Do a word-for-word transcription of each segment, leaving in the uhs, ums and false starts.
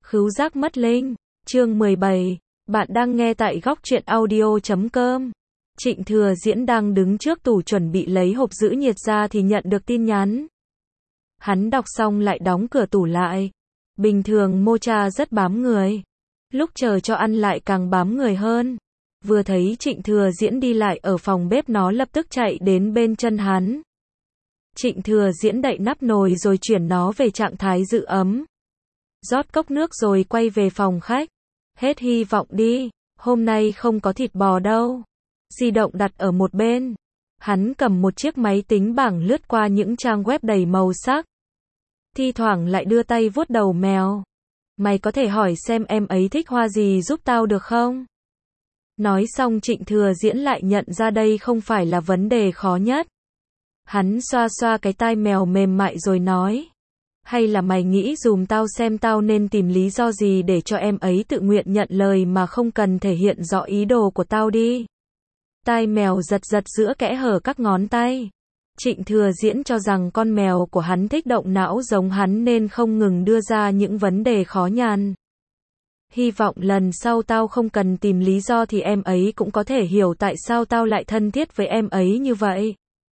Khứu giác mất linh, chương mười bảy, bạn đang nghe tại góc truyện audio chấm com. Trịnh Thừa Diễn đang đứng trước tủ chuẩn bị lấy hộp giữ nhiệt ra thì nhận được tin nhắn. Hắn đọc xong lại đóng cửa tủ lại. Bình thường Mocha rất bám người. Lúc chờ cho ăn lại càng bám người hơn. Vừa thấy Trịnh Thừa Diễn đi lại ở phòng bếp nó lập tức chạy đến bên chân hắn. Trịnh Thừa Diễn đậy nắp nồi rồi chuyển nó về trạng thái giữ ấm. Rót cốc nước rồi quay về phòng khách. Hết hy vọng đi, hôm nay không có thịt bò đâu. Di động đặt ở một bên. Hắn cầm một chiếc máy tính bảng lướt qua những trang web đầy màu sắc. Thi thoảng lại đưa tay vuốt đầu mèo. Mày có thể hỏi xem em ấy thích hoa gì giúp tao được không? Nói xong Trịnh Thừa Diễn lại nhận ra đây không phải là vấn đề khó nhất. Hắn xoa xoa cái tai mèo mềm mại rồi nói. Hay là mày nghĩ dùm tao xem tao nên tìm lý do gì để cho em ấy tự nguyện nhận lời mà không cần thể hiện rõ ý đồ của tao đi. Tai mèo giật giật giữa kẽ hở các ngón tay. Trịnh Thừa Diễn cho rằng con mèo của hắn thích động não giống hắn nên không ngừng đưa ra những vấn đề khó nhằn. Hy vọng lần sau tao không cần tìm lý do thì em ấy cũng có thể hiểu tại sao tao lại thân thiết với em ấy như vậy.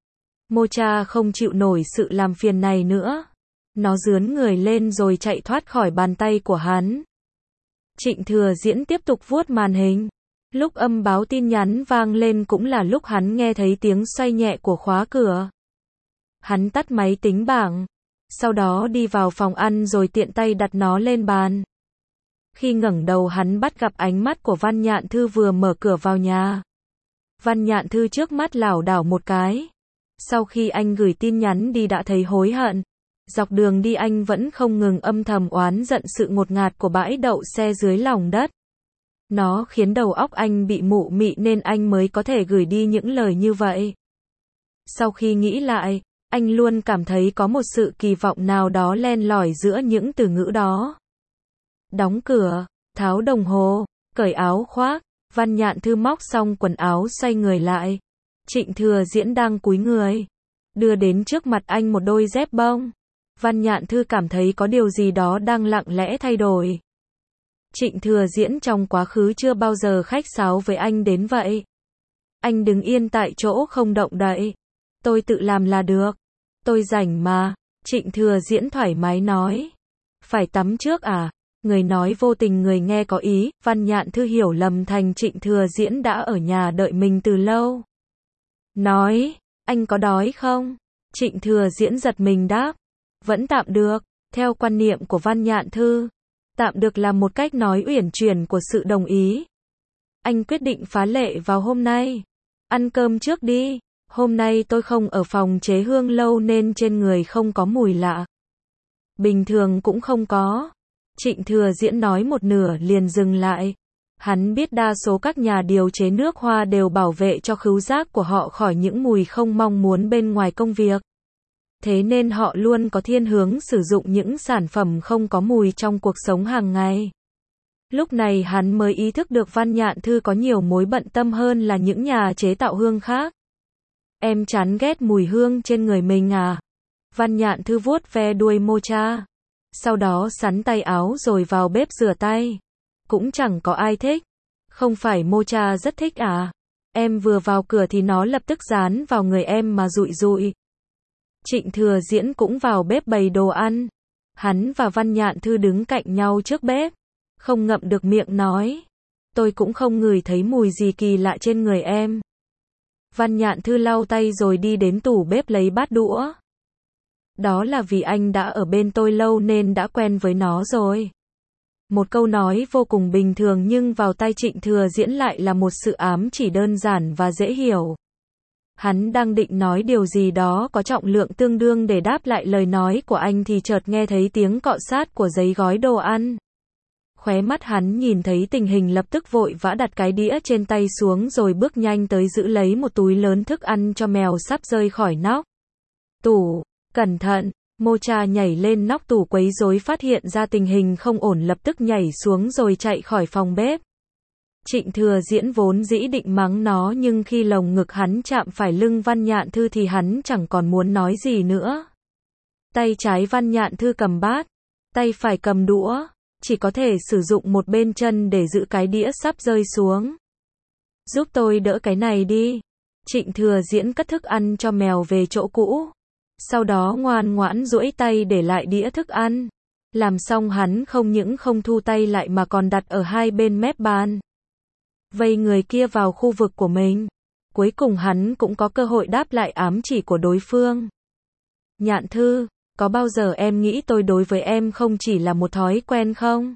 Mocha không chịu nổi sự làm phiền này nữa. Nó rướn người lên rồi chạy thoát khỏi bàn tay của hắn. Trịnh Thừa Diễn tiếp tục vuốt màn hình. Lúc âm báo tin nhắn vang lên cũng là lúc hắn nghe thấy tiếng xoay nhẹ của khóa cửa. Hắn tắt máy tính bảng. Sau đó đi vào phòng ăn rồi tiện tay đặt nó lên bàn. Khi ngẩng đầu hắn bắt gặp ánh mắt của Văn Nhạn Thư vừa mở cửa vào nhà. Văn Nhạn Thư trước mắt lảo đảo một cái. Sau khi anh gửi tin nhắn đi đã thấy hối hận. Dọc đường đi anh vẫn không ngừng âm thầm oán giận sự ngột ngạt của bãi đậu xe dưới lòng đất. Nó khiến đầu óc anh bị mụ mị nên anh mới có thể gửi đi những lời như vậy. Sau khi nghĩ lại, anh luôn cảm thấy có một sự kỳ vọng nào đó len lỏi giữa những từ ngữ đó. Đóng cửa, tháo đồng hồ, cởi áo khoác, Văn Nhạn Thư móc xong quần áo xoay người lại. Trịnh Thừa Diễn đang cúi người, đưa đến trước mặt anh một đôi dép bông. Văn Nhạn Thư cảm thấy có điều gì đó đang lặng lẽ thay đổi. Trịnh Thừa Diễn trong quá khứ chưa bao giờ khách sáo với anh đến vậy. Anh đứng yên tại chỗ không động đậy. Tôi tự làm là được. Tôi rảnh mà. Trịnh Thừa Diễn thoải mái nói. Phải tắm trước à? Người nói vô tình người nghe có ý. Văn Nhạn Thư hiểu lầm thành Trịnh Thừa Diễn đã ở nhà đợi mình từ lâu. Nói, anh có đói không? Trịnh Thừa Diễn giật mình đáp. Vẫn tạm được, theo quan niệm của Văn Nhạn Thư. Tạm được là một cách nói uyển chuyển của sự đồng ý. Anh quyết định phá lệ vào hôm nay. Ăn cơm trước đi, hôm nay tôi không ở phòng chế hương lâu nên trên người không có mùi lạ. Bình thường cũng không có. Trịnh Thừa Diễn nói một nửa liền dừng lại. Hắn biết đa số các nhà điều chế nước hoa đều bảo vệ cho khứu giác của họ khỏi những mùi không mong muốn bên ngoài công việc. Thế nên họ luôn có thiên hướng sử dụng những sản phẩm không có mùi trong cuộc sống hàng ngày. Lúc này hắn mới ý thức được Văn Nhạn Thư có nhiều mối bận tâm hơn là những nhà chế tạo hương khác. Em chán ghét mùi hương trên người mình à? Văn Nhạn Thư vuốt ve đuôi Mocha. Sau đó sắn tay áo rồi vào bếp rửa tay. Cũng chẳng có ai thích. Không phải Mocha rất thích à? Em vừa vào cửa thì nó lập tức dán vào người em mà dụi dụi. Trịnh Thừa Diễn cũng vào bếp bày đồ ăn. Hắn và Văn Nhạn Thư đứng cạnh nhau trước bếp. Không ngậm được miệng nói. Tôi cũng không ngửi thấy mùi gì kỳ lạ trên người em. Văn Nhạn Thư lau tay rồi đi đến tủ bếp lấy bát đũa. Đó là vì anh đã ở bên tôi lâu nên đã quen với nó rồi. Một câu nói vô cùng bình thường nhưng vào tai Trịnh Thừa Diễn lại là một sự ám chỉ đơn giản và dễ hiểu. Hắn đang định nói điều gì đó có trọng lượng tương đương để đáp lại lời nói của anh thì chợt nghe thấy tiếng cọ sát của giấy gói đồ ăn. Khóe mắt hắn nhìn thấy tình hình lập tức vội vã đặt cái đĩa trên tay xuống rồi bước nhanh tới giữ lấy một túi lớn thức ăn cho mèo sắp rơi khỏi nóc tủ. Cẩn thận, Mocha nhảy lên nóc tủ quấy rối phát hiện ra tình hình không ổn lập tức nhảy xuống rồi chạy khỏi phòng bếp. Trịnh Thừa Diễn vốn dĩ định mắng nó nhưng khi lồng ngực hắn chạm phải lưng Văn Nhạn Thư thì hắn chẳng còn muốn nói gì nữa. Tay trái Văn Nhạn Thư cầm bát, tay phải cầm đũa. chỉ có thể sử dụng một bên chân để giữ cái đĩa sắp rơi xuống. Giúp tôi đỡ cái này đi. Trịnh Thừa Diễn cất thức ăn cho mèo về chỗ cũ. Sau đó ngoan ngoãn duỗi tay để lại đĩa thức ăn. Làm xong hắn không những không thu tay lại mà còn đặt ở hai bên mép bàn. Vây người kia vào khu vực của mình. Cuối cùng hắn cũng có cơ hội đáp lại ám chỉ của đối phương. Nhạn Thư, có bao giờ em nghĩ tôi đối với em không chỉ là một thói quen không?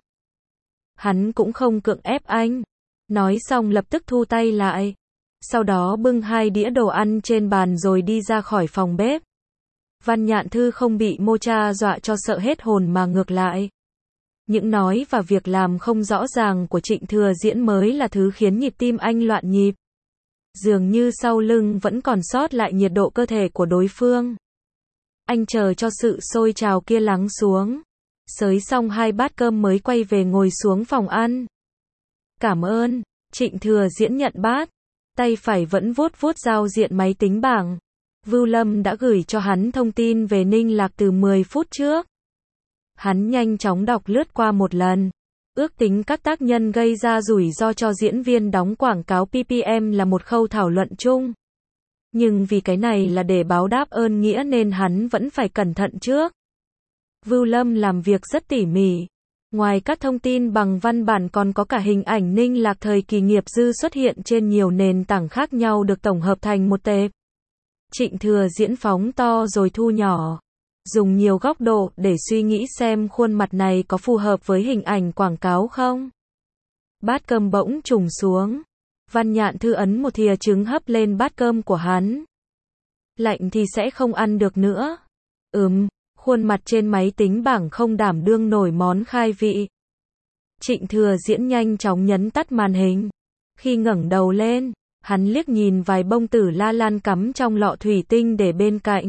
Hắn cũng không cưỡng ép anh. Nói xong lập tức thu tay lại. Sau đó bưng hai đĩa đồ ăn trên bàn rồi đi ra khỏi phòng bếp. Văn Nhạn Thư không bị Mocha dọa cho sợ hết hồn mà ngược lại. Những nói và việc làm không rõ ràng của Trịnh Thừa Diễn mới là thứ khiến nhịp tim anh loạn nhịp. Dường như sau lưng vẫn còn sót lại nhiệt độ cơ thể của đối phương. Anh chờ cho sự sôi trào kia lắng xuống. Xới xong hai bát cơm mới quay về ngồi xuống phòng ăn. Cảm ơn. Trịnh Thừa Diễn nhận bát. Tay phải vẫn vuốt vuốt giao diện máy tính bảng. Vưu Lâm đã gửi cho hắn thông tin về Ninh Lạc từ mười phút trước. Hắn nhanh chóng đọc lướt qua một lần. Ước tính các tác nhân gây ra rủi ro cho diễn viên đóng quảng cáo pê pê em là một khâu thảo luận chung. Nhưng vì cái này là để báo đáp ơn nghĩa nên hắn vẫn phải cẩn thận trước. Vưu Lâm làm việc rất tỉ mỉ. Ngoài các thông tin bằng văn bản còn có cả hình ảnh Ninh Lạc thời kỳ nghiệp dư xuất hiện trên nhiều nền tảng khác nhau được tổng hợp thành một tệp. Trịnh Thừa Diễn phóng to rồi thu nhỏ. Dùng nhiều góc độ để suy nghĩ xem khuôn mặt này có phù hợp với hình ảnh quảng cáo không. Bát cơm bỗng trùng xuống. Văn Nhạn Thư ấn một thìa trứng hấp lên bát cơm của hắn. Lạnh thì sẽ không ăn được nữa. Ừm, khuôn mặt trên máy tính bảng không đảm đương nổi món khai vị. Trịnh Thừa Diễn nhanh chóng nhấn tắt màn hình. Khi ngẩng đầu lên, hắn liếc nhìn vài bông tử la lan cắm trong lọ thủy tinh để bên cạnh.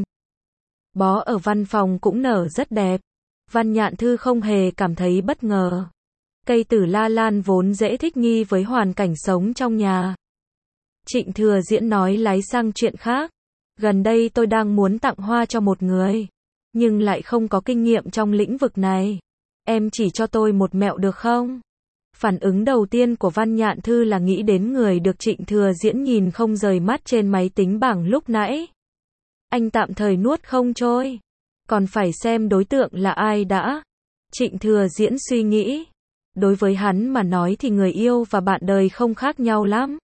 Bó ở văn phòng cũng nở rất đẹp. Văn Nhạn Thư không hề cảm thấy bất ngờ. Cây tử la lan vốn dễ thích nghi với hoàn cảnh sống trong nhà. Trịnh Thừa Diễn nói lái sang chuyện khác. Gần đây tôi đang muốn tặng hoa cho một người. Nhưng lại không có kinh nghiệm trong lĩnh vực này. Em chỉ cho tôi một mẹo được không? Phản ứng đầu tiên của Văn Nhạn Thư là nghĩ đến người được Trịnh Thừa Diễn nhìn không rời mắt trên máy tính bảng lúc nãy. Anh tạm thời nuốt không trôi. Còn phải xem đối tượng là ai đã. Trịnh Thừa Diễn suy nghĩ. Đối với hắn mà nói thì người yêu và bạn đời không khác nhau lắm.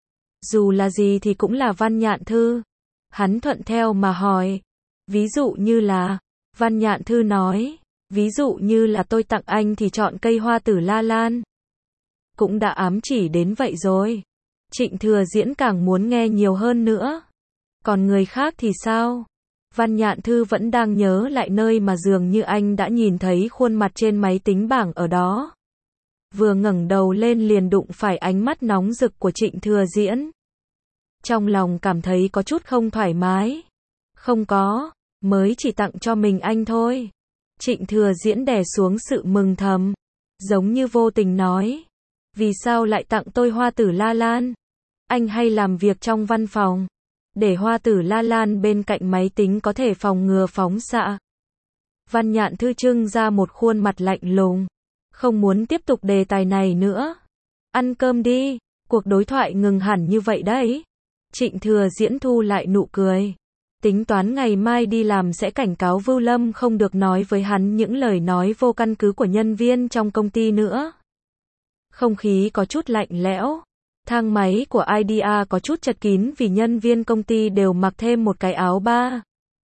Dù là gì thì cũng là Văn Nhạn Thư. Hắn thuận theo mà hỏi. Ví dụ như là, Văn Nhạn Thư nói, ví dụ như là tôi tặng anh thì chọn cây hoa tử la lan. Cũng đã ám chỉ đến vậy rồi. Trịnh Thừa Diễn càng muốn nghe nhiều hơn nữa. Còn người khác thì sao? Văn Nhạn Thư vẫn đang nhớ lại nơi mà dường như anh đã nhìn thấy khuôn mặt trên máy tính bảng ở đó. Vừa ngẩng đầu lên liền đụng phải ánh mắt nóng rực của Trịnh Thừa Diễn. Trong lòng cảm thấy có chút không thoải mái. Không có, mới chỉ tặng cho mình anh thôi. Trịnh Thừa Diễn đè xuống sự mừng thầm. Giống như vô tình nói. Vì sao lại tặng tôi hoa tử la lan? Anh hay làm việc trong văn phòng. Để hoa tử la lan bên cạnh máy tính có thể phòng ngừa phóng xạ. Văn Nhạn Thư trưng ra một khuôn mặt lạnh lùng. Không muốn tiếp tục đề tài này nữa. Ăn cơm đi. Cuộc đối thoại ngừng hẳn như vậy đấy. Trịnh Thừa Diễn thu lại nụ cười. Tính toán ngày mai đi làm sẽ cảnh cáo Vưu Lâm không được nói với hắn những lời nói vô căn cứ của nhân viên trong công ty nữa. Không khí có chút lạnh lẽo. Thang máy của i đê a có chút chật kín vì nhân viên công ty đều mặc thêm một cái áo ba.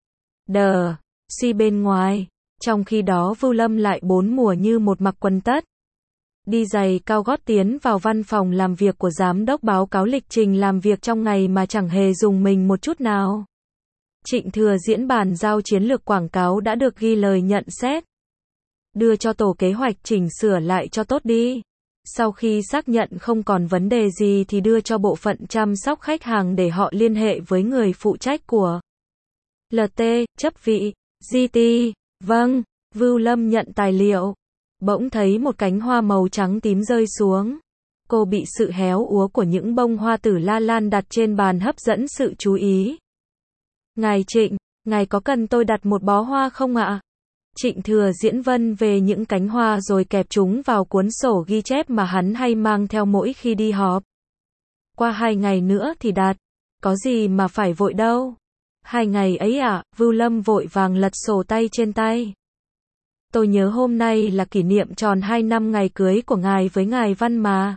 Đờ, suy bên ngoài. Trong khi đó Vưu Lâm lại bốn mùa như một mặc quần tất. Đi giày cao gót tiến vào văn phòng làm việc của giám đốc báo cáo lịch trình làm việc trong ngày mà chẳng hề dùng mình một chút nào. Trịnh Thừa Diễn bàn giao chiến lược quảng cáo đã được ghi lời nhận xét. Đưa cho tổ kế hoạch chỉnh sửa lại cho tốt đi. Sau khi xác nhận không còn vấn đề gì thì đưa cho bộ phận chăm sóc khách hàng để họ liên hệ với người phụ trách của lờ tê, chấp vị, giê tê. Vâng, Vưu Lâm nhận tài liệu. Bỗng thấy một cánh hoa màu trắng tím rơi xuống. Cô bị sự héo úa của những bông hoa tử la lan đặt trên bàn hấp dẫn sự chú ý. Ngài Trịnh, ngài có cần tôi đặt một bó hoa không ạ? Trịnh Thừa Diễn vân về những cánh hoa rồi kẹp chúng vào cuốn sổ ghi chép mà hắn hay mang theo mỗi khi đi họp. Qua hai ngày nữa thì đạt. Có gì mà phải vội đâu. Hai ngày ấy à, Vưu Lâm vội vàng lật sổ tay trên tay. Tôi nhớ hôm nay là kỷ niệm tròn hai năm ngày cưới của ngài với ngài Văn mà.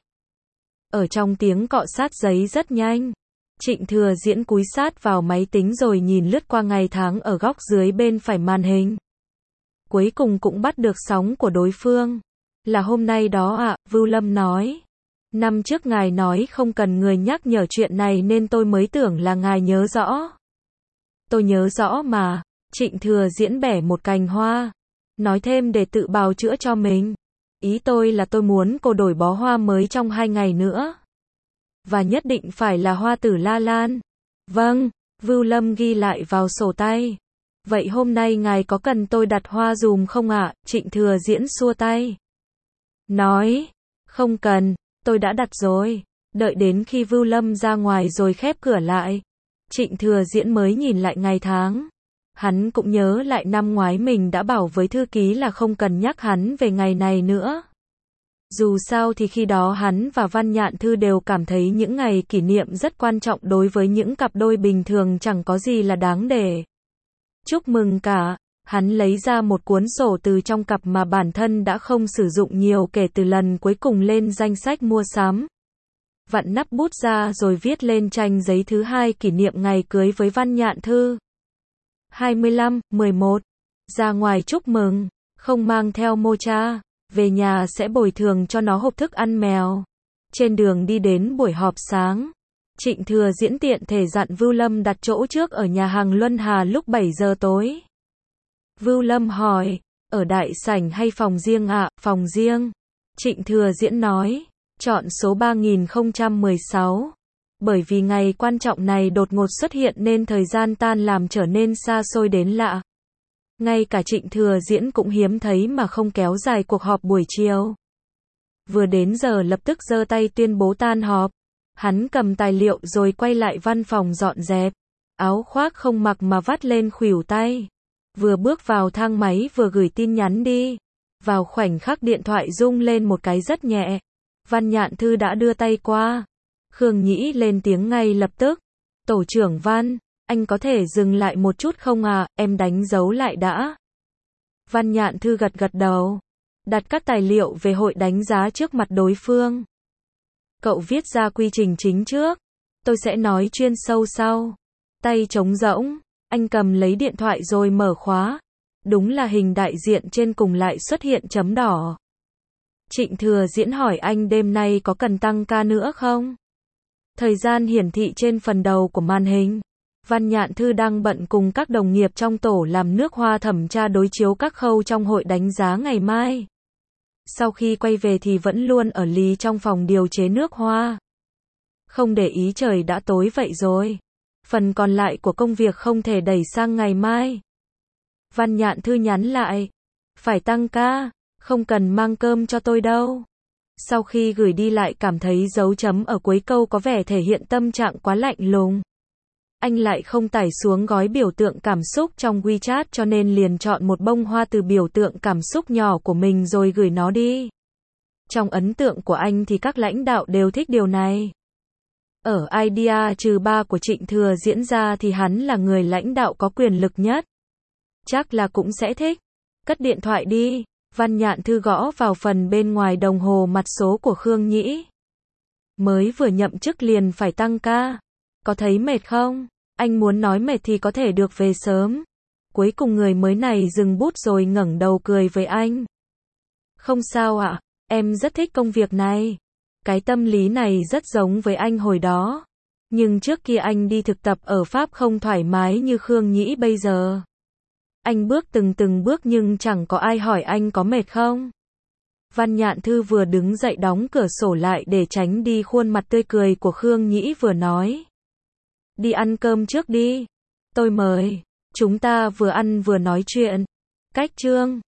Ở trong tiếng cọ sát giấy rất nhanh. Trịnh Thừa Diễn cúi sát vào máy tính rồi nhìn lướt qua ngày tháng ở góc dưới bên phải màn hình. Cuối cùng cũng bắt được sóng của đối phương. Là hôm nay đó ạ, à, Vưu Lâm nói. Năm trước ngài nói không cần người nhắc nhở chuyện này nên tôi mới tưởng là ngài nhớ rõ. Tôi nhớ rõ mà. Trịnh Thừa Diễn bẻ một cành hoa. Nói thêm để tự bào chữa cho mình. Ý tôi là tôi muốn cô đổi bó hoa mới trong hai ngày nữa. Và nhất định phải là hoa tử la lan. Vâng, Vưu Lâm ghi lại vào sổ tay. Vậy hôm nay ngài có cần tôi đặt hoa dùm không ạ? Trịnh Thừa Diễn xua tay. Nói, không cần, tôi đã đặt rồi. Đợi đến khi Vưu Lâm ra ngoài rồi khép cửa lại. Trịnh Thừa Diễn mới nhìn lại ngày tháng. Hắn cũng nhớ lại năm ngoái mình đã bảo với thư ký là không cần nhắc hắn về ngày này nữa. Dù sao thì khi đó hắn và Văn Nhạn Thư đều cảm thấy những ngày kỷ niệm rất quan trọng đối với những cặp đôi bình thường chẳng có gì là đáng để chúc mừng cả. Hắn lấy ra một cuốn sổ từ trong cặp mà bản thân đã không sử dụng nhiều kể từ lần cuối cùng lên danh sách mua sắm. Vặn nắp bút ra rồi viết lên tranh giấy thứ hai kỷ niệm ngày cưới với Văn Nhạn Thư. hai mươi lăm, mười một. Ra ngoài chúc mừng, không mang theo mocha, về nhà sẽ bồi thường cho nó hộp thức ăn mèo. Trên đường đi đến buổi họp sáng, Trịnh Thừa Diễn tiện thể dặn Vưu Lâm đặt chỗ trước ở nhà hàng Luân Hà lúc bảy giờ tối. Vưu Lâm hỏi, ở đại sảnh hay phòng riêng ạ? À? Phòng riêng. Trịnh Thừa Diễn nói, chọn số ba nghìn không trăm mười sáu. Bởi vì ngày quan trọng này đột ngột xuất hiện nên thời gian tan làm trở nên xa xôi đến lạ. Ngay cả Trịnh Thừa Diễn cũng hiếm thấy mà không kéo dài cuộc họp buổi chiều. Vừa đến giờ lập tức giơ tay tuyên bố tan họp. Hắn cầm tài liệu rồi quay lại văn phòng dọn dẹp. Áo khoác không mặc mà vắt lên khuỷu tay. Vừa bước vào thang máy vừa gửi tin nhắn đi. Vào khoảnh khắc điện thoại rung lên một cái rất nhẹ. Văn Nhạn Thư đã đưa tay qua. Khương Nhĩ lên tiếng ngay lập tức. Tổ trưởng Văn, anh có thể dừng lại một chút không à, em đánh dấu lại đã. Văn Nhạn Thư gật gật đầu. Đặt các tài liệu về hội đánh giá trước mặt đối phương. Cậu viết ra quy trình chính trước. Tôi sẽ nói chuyên sâu sau. Tay trống rỗng. Anh cầm lấy điện thoại rồi mở khóa. Đúng là hình đại diện trên cùng lại xuất hiện chấm đỏ. Trịnh Thừa Diễn hỏi anh đêm nay có cần tăng ca nữa không? Thời gian hiển thị trên phần đầu của màn hình. Văn Nhạn Thư đang bận cùng các đồng nghiệp trong tổ làm nước hoa thẩm tra đối chiếu các khâu trong hội đánh giá ngày mai. Sau khi quay về thì vẫn luôn ở lì trong phòng điều chế nước hoa. Không để ý trời đã tối vậy rồi. Phần còn lại của công việc không thể đẩy sang ngày mai. Văn Nhạn Thư nhắn lại. Phải tăng ca, không cần mang cơm cho tôi đâu. Sau khi gửi đi lại cảm thấy dấu chấm ở cuối câu có vẻ thể hiện tâm trạng quá lạnh lùng. Anh lại không tải xuống gói biểu tượng cảm xúc trong WeChat cho nên liền chọn một bông hoa từ biểu tượng cảm xúc nhỏ của mình rồi gửi nó đi. Trong ấn tượng của anh thì các lãnh đạo đều thích điều này. Ở idea trừ ba của Trịnh Thừa Diễn ra thì hắn là người lãnh đạo có quyền lực nhất. Chắc là cũng sẽ thích. Cất điện thoại đi. Văn Nhạn Thư gõ vào phần bên ngoài đồng hồ mặt số của Khương Nhĩ. Mới vừa nhậm chức liền phải tăng ca. Có thấy mệt không? Anh muốn nói mệt thì có thể được về sớm. Cuối cùng người mới này dừng bút rồi ngẩng đầu cười với anh. Không sao ạ, em rất thích công việc này. Cái tâm lý này rất giống với anh hồi đó. Nhưng trước kia anh đi thực tập ở Pháp không thoải mái như Khương Nhĩ bây giờ. Anh bước từng từng bước nhưng chẳng có ai hỏi anh có mệt không. Văn Nhạn Thư vừa đứng dậy đóng cửa sổ lại để tránh đi khuôn mặt tươi cười của Khương Nhĩ vừa nói. Đi ăn cơm trước đi. Tôi mời. Chúng ta vừa ăn vừa nói chuyện. Cách chương.